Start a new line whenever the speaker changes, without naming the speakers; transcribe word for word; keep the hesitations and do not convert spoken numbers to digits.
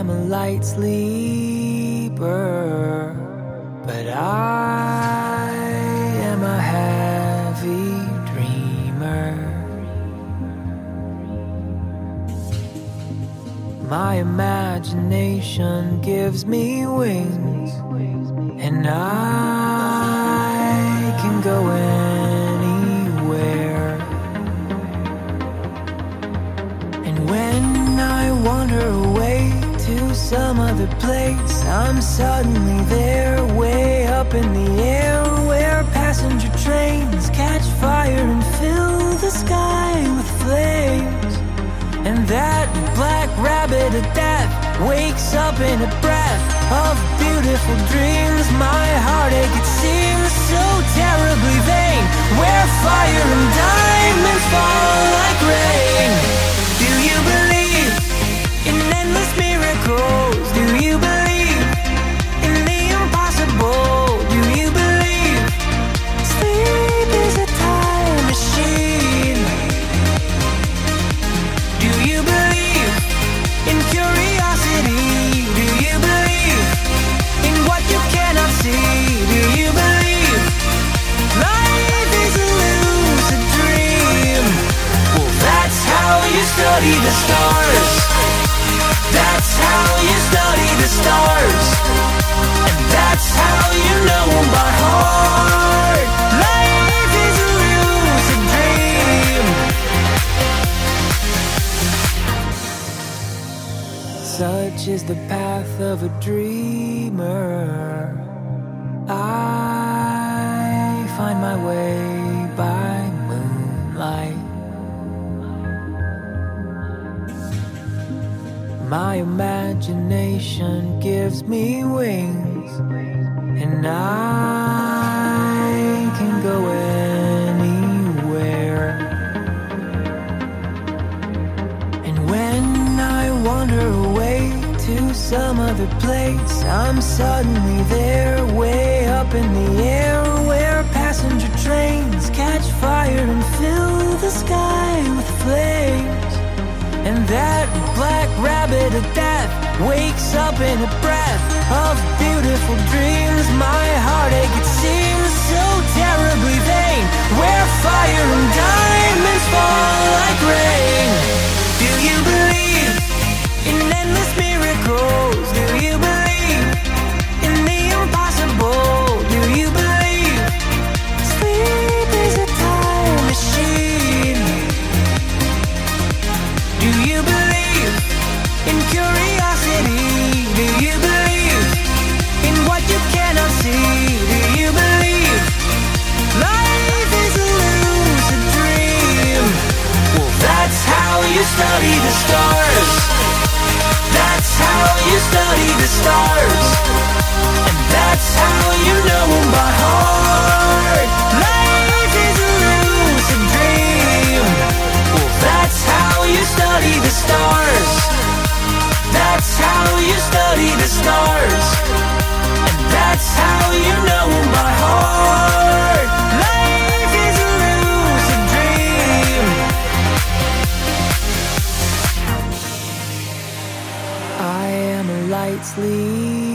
am a light sleeper, but I am a heavy dreamer. My imagination gives me wings, and I can go anywhere. And when I wander away to some other place, I'm suddenly there, way up in the air, where passenger trains catch fire and fill the sky with flames. And that black rabbit of death wakes up in a breath of beautiful dreams. My heartache, it seems so terribly vain, where fire and diamonds fall like rain. Do you believe in endless miracles? Do you believe in the impossible? Do you believe sleep is a time machine? Do you believe in curiosity? Do you believe in what you cannot see? Do you believe life is a lucid dream? Well, that's how you study the stars. That's how you study the stars. And that's how you know by heart life is a lucid dream. Such is the path of a dreamer. I find my way by moonlight. My imagination gives me wings, and I can go anywhere. And when I wander away to some other place, I'm suddenly there, way up in the air, where passenger trains catch fire and fill the sky with flames. And that black rabbit of death wakes up in a breath of beautiful dreams. My heartache, it seems so terribly vain, where fire and diamonds fall like rain. Do you believe in endless miracles? Do you believe in the impossible? Do you believe sleep is a time machine? Do you believe in curiosity? Do you believe in what you cannot see? Do you believe life is a lucid dream? Well, that's how you study the stars. That's how you study the stars. And that's how you know by heart life is a lucid dream. Well, that's how you study the stars. That's how you study the stars. And that's how you know by heart life is a lucid dream. I am a light sleeper,